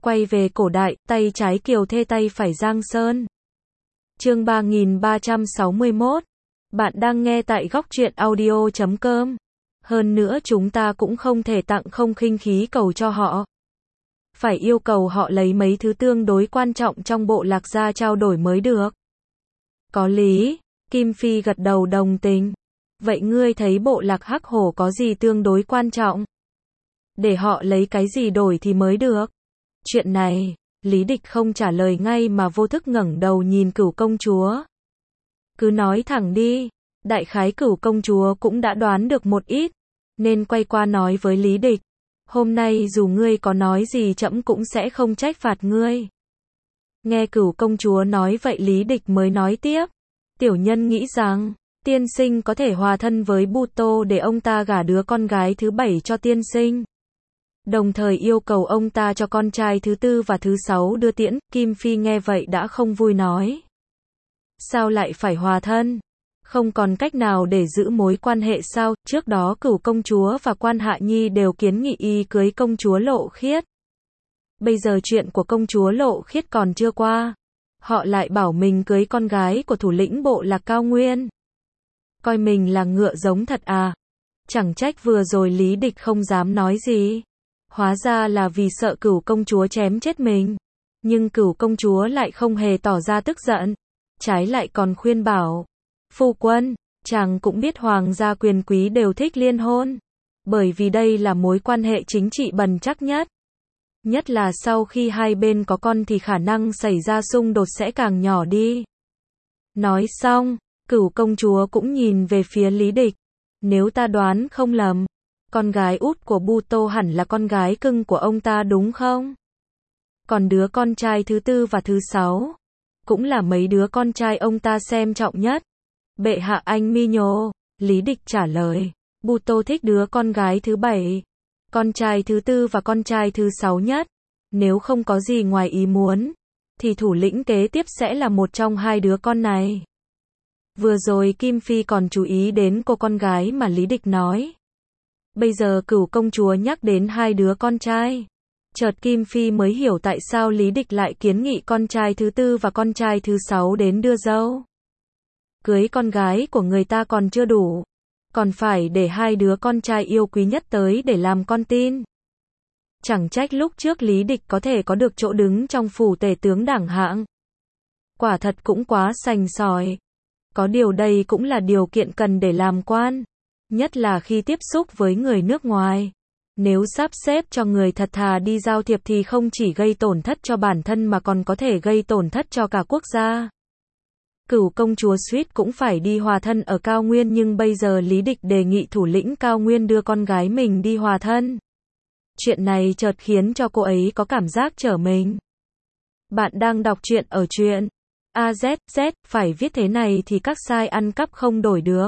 Quay về cổ đại, tay trái Kiều Thê tay phải Giang Sơn. Chương 3361. Bạn đang nghe tại góc truyện audio.com. Hơn nữa chúng ta cũng không thể tặng không khinh khí cầu cho họ. Phải yêu cầu họ lấy mấy thứ tương đối quan trọng trong bộ lạc ra trao đổi mới được. Có lý, Kim Phi gật đầu đồng tình. Vậy ngươi thấy bộ lạc Hắc Hổ có gì tương đối quan trọng? Để họ lấy cái gì đổi thì mới được. Chuyện này, Lý Địch không trả lời ngay mà vô thức ngẩng đầu nhìn Cửu công chúa. Cứ nói thẳng đi, đại khái Cửu công chúa cũng đã đoán được một ít, nên quay qua nói với Lý Địch. Hôm nay dù ngươi có nói gì trẫm cũng sẽ không trách phạt ngươi. Nghe Cửu công chúa nói vậy Lý Địch mới nói tiếp. Tiểu nhân nghĩ rằng, tiên sinh có thể hòa thân với Buto để ông ta gả đứa con gái thứ 7 cho tiên sinh. Đồng thời yêu cầu ông ta cho con trai thứ 4 và thứ 6 đưa tiễn. Kim Phi nghe vậy đã không vui nói. Sao lại phải hòa thân? Không còn cách nào để giữ mối quan hệ sao? Trước đó Cửu công chúa và Quan Hạ Nhi đều kiến nghị y cưới công chúa Lộ Khiết. Bây giờ chuyện của công chúa Lộ Khiết còn chưa qua. Họ lại bảo mình cưới con gái của thủ lĩnh bộ lạc Cao Nguyên. Coi mình là ngựa giống thật à? Chẳng trách vừa rồi Lý Địch không dám nói gì. Hóa ra là vì sợ Cửu công chúa chém chết mình. Nhưng Cửu công chúa lại không hề tỏ ra tức giận. Trái lại còn khuyên bảo. Phu quân, chàng cũng biết hoàng gia quyền quý đều thích liên hôn. Bởi vì đây là mối quan hệ chính trị bền chắc nhất. Nhất là sau khi hai bên có con thì khả năng xảy ra xung đột sẽ càng nhỏ đi. Nói xong, Cửu công chúa cũng nhìn về phía Lý Địch. Nếu ta đoán không lầm, con gái út của Buto hẳn là con gái cưng của ông ta đúng không? Còn đứa con trai thứ 4 và thứ 6, cũng là mấy đứa con trai ông ta xem trọng nhất. Bệ hạ anh mi nhô, Lý Địch trả lời. Buto thích đứa con gái thứ 7, con trai thứ 4 và con trai thứ 6 nhất. Nếu không có gì ngoài ý muốn, thì thủ lĩnh kế tiếp sẽ là một trong hai đứa con này. Vừa rồi Kim Phi còn chú ý đến cô con gái mà Lý Địch nói. Bây giờ Cửu công chúa nhắc đến hai đứa con trai. Chợt Kim Phi mới hiểu tại sao Lý Địch lại kiến nghị con trai thứ 4 và con trai thứ 6 đến đưa dâu. Cưới con gái của người ta còn chưa đủ, còn phải để hai đứa con trai yêu quý nhất tới để làm con tin. Chẳng trách lúc trước Lý Địch có thể có được chỗ đứng trong phủ tể tướng đẳng hạng. Quả thật cũng quá sành sỏi. Có điều đây cũng là điều kiện cần để làm quan. Nhất là khi tiếp xúc với người nước ngoài. Nếu sắp xếp cho người thật thà đi giao thiệp thì không chỉ gây tổn thất cho bản thân mà còn có thể gây tổn thất cho cả quốc gia. Cửu công chúa suýt cũng phải đi hòa thân ở Cao Nguyên nhưng bây giờ Lý Địch đề nghị thủ lĩnh Cao Nguyên đưa con gái mình đi hòa thân. Chuyện này chợt khiến cho cô ấy có cảm giác trở mình. Bạn đang đọc truyện ở truyện AZZ, phải viết thế này thì các site ăn cắp không đổi được.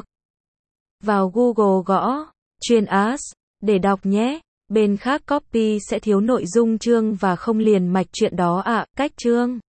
Vào Google gõ truyện AS để đọc nhé. Bên khác copy sẽ thiếu nội dung chương và không liền mạch chuyện đó ạ. Cách chương